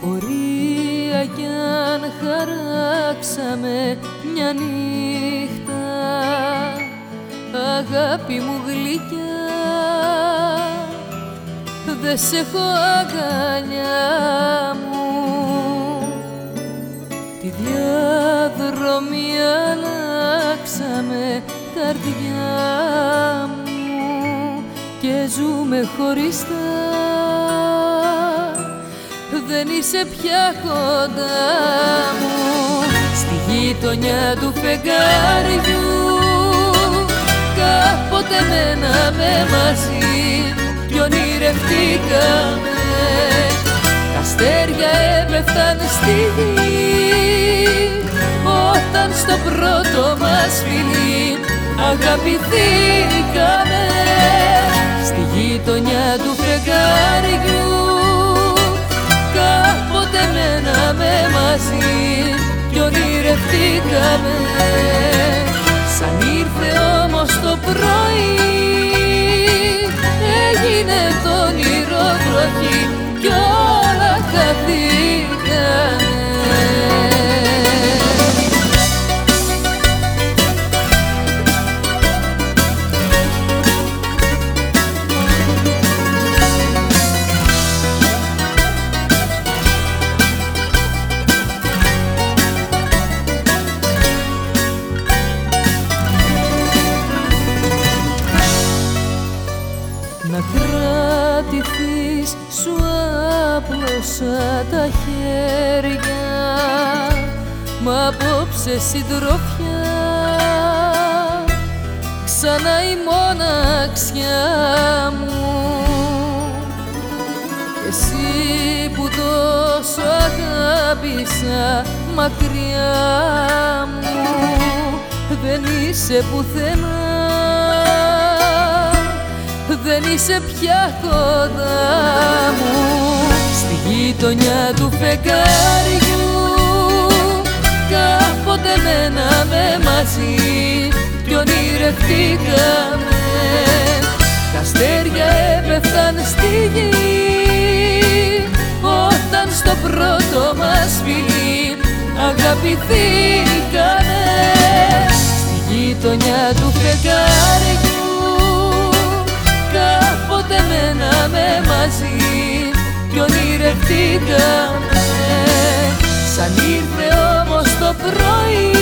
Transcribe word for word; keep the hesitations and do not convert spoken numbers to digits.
Ορία κι αν χαράξαμε μια νύχτα, αγάπη μου γλυκιά, δε σ' έχω αγκαλιά μου. Τη διαδρομή αλλάξαμε, καρδιά μου, και ζούμε χωριστά. Δεν είσαι πια κοντά μου. Στη γειτονιά του φεγγαριού κάποτε μέναμε μαζί κι ονειρευτήκαμε. Τα αστέρια έπεφταν στη γη όταν στο πρώτο μας φιλί αγαπηθήκαμε. Στη γειτονιά του φεγγαριού κάποτε μέναμε μαζί κι ονειρευτήκαμε. Σαν ήρθε όμως το πρωί έγινε το όνειρο βροχή κι όλα χαθήκανε. Να κρατηθείς, σου άπλωσα τα χέρια, μα απόψε συντροφιά ξανά η μοναξιά μου. Εσύ που τόσο αγάπησα μακριά μου, δεν είσαι πουθενά, δεν είσαι πια κοντά μου. Στη γειτονιά του φεγγαριού κάποτε μέναμε μαζί κι ονειρευτήκαμε. Τα αστέρια έπεφταν στη γη όταν στο πρώτο μας φιλί αγαπηθήκαμε. Στη γειτονιά του φεγγαριού κάποτε μέναμε μαζί κι ονειρευτήκαμε. Σαν ήρθε όμως το πρωί